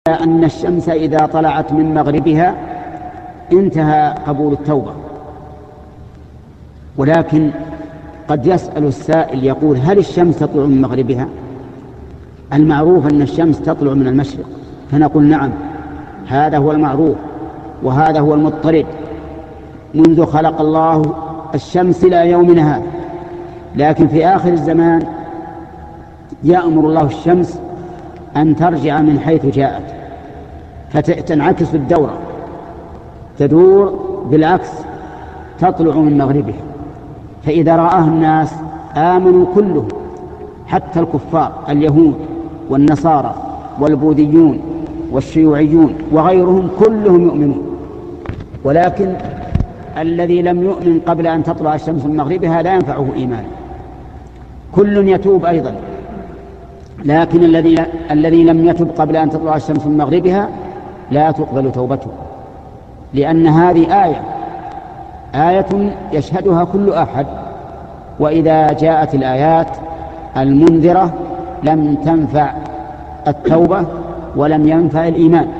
أن الشمس إذا طلعت من مغربها انتهى قبول التوبة. ولكن قد يسأل السائل يقول: هل الشمس تطلع من مغربها؟ المعروف أن الشمس تطلع من المشرق، فنقول: نعم، هذا هو المعروف وهذا هو المضطرد منذ خلق الله الشمس إلى يومنا هذا. لكن في آخر الزمان يأمر الله الشمس أن ترجع من حيث جاءت، فتنعكس الدورة، تدور بالعكس، تطلع من مغربها. فإذا رآها الناس آمنوا كلهم، حتى الكفار اليهود والنصارى والبوذيون والشيوعيون وغيرهم كلهم يؤمنون. ولكن الذي لم يؤمن قبل أن تطلع الشمس من مغربها لا ينفعه إيمان. كل يتوب أيضا، لكن الذي لم يتب قبل أن تطلع الشمس من مغربها لا تقبل توبته، لأن هذه آية يشهدها كل أحد. وإذا جاءت الآيات المنذرة لم تنفع التوبة ولم ينفع الإيمان.